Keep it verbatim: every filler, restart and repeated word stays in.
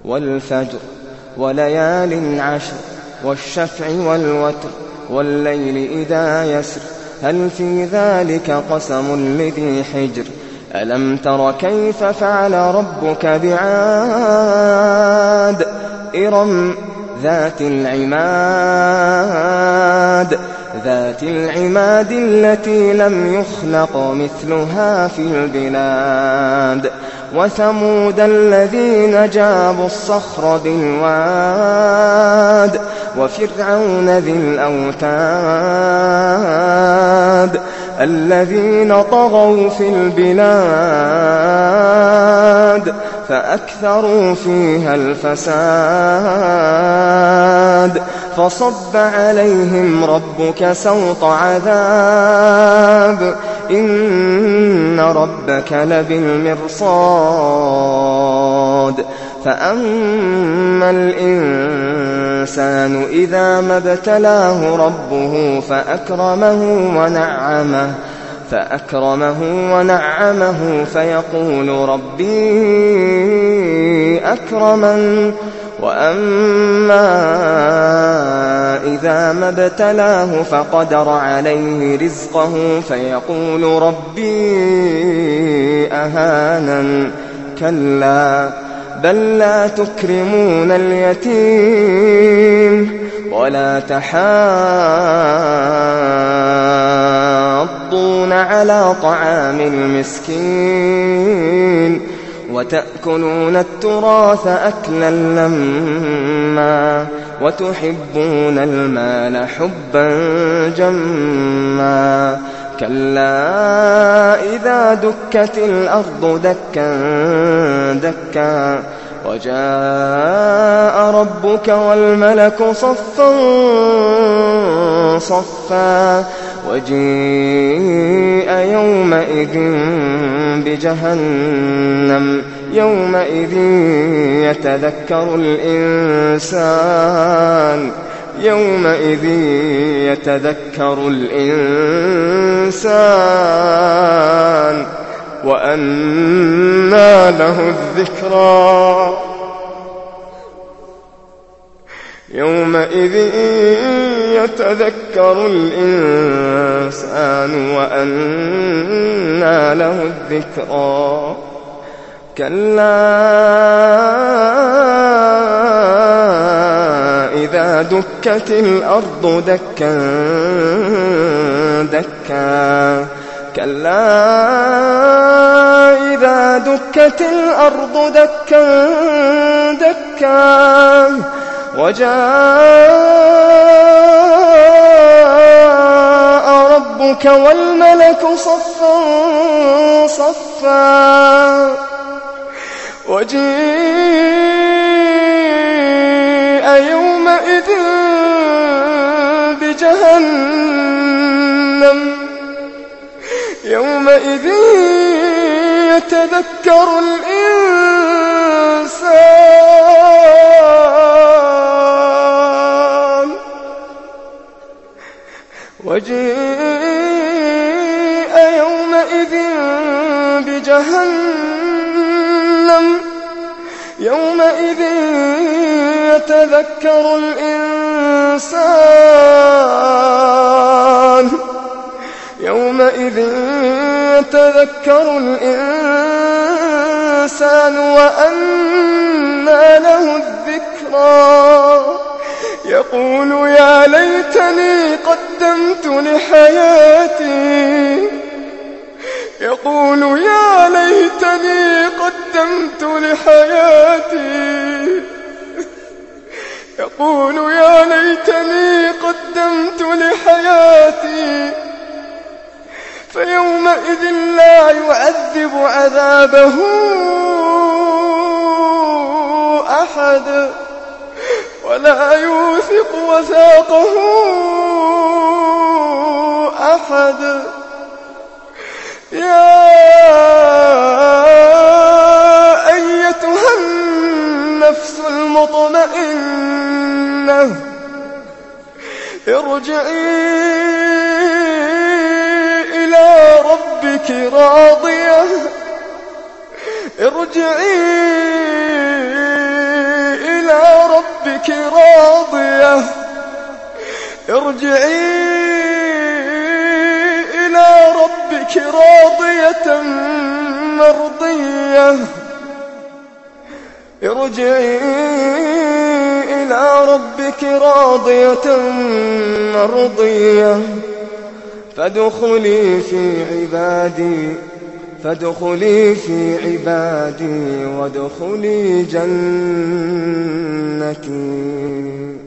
والفجر وليال عشر والشفع والوتر والليل إذا يسر هل في ذلك قسم لذي حجر ألم تر كيف فعل ربك بعاد إرم ذات العماد ذات العماد التي لم يخلق مثلها في البلاد وثمود الذين جابوا الصخر بالواد وفرعون ذي الأوتاد الذين طغوا في البلاد فأكثروا فيها الفساد فصب عليهم ربك سوط عذاب إن ربك لبالمرصاد فأما الإنسان إذا ما ابتلاه ربه فأكرمه ونعمه فأكرمه ونعمه فيقول ربي أكرمن وأما إذا ما ابتلاه فقدر عليه رزقه فيقول ربي أهانن كلا بل لا تكرمون اليتيم ولا تحاضون على طعام المسكين وتأكلون التراث أكلا لما وتحبون المال حبا جما كلا إذا دكت الأرض دكا دكا وجاء ربك والملك صفا صفا وجيء يومئذ بجهنم يومئذ يتذكر الإنسان يومئذ يتذكر الإنسان وأنى له الذكرى يومئذ يتذكر الإنسان وأنى له الذكرى كلا إذا دكت الأرض دكا دكا كلا إذا دكت الأرض دكا دكا وجاء ربك والملك صفا صفا وجيء يومئذ بجهنم يومئذ يتذكر الإنسان وجيء يومئذ بجهنم يومئذ يتذكر الإنسان يومئذ يتذكر الإنسان وأنى له الذكرى يقول يا ليتني قدمت لحياتي يقول يا ليتني قدمت لحياتي يقول يا ليتني قدمت لحياتي فيومئذ لا يعذب عذابه أحد ولا يوثق وثاقه أحد يا أيتها النفس المطمئنة ارجعي إلى ربك راضية ارجعي ربك راضية ارجعي إلى ربك راضية مرضية ارجعي إلى ربك راضية مرضية فادخلي في عبادي فادخلي في عبادي وادخلي جنتي.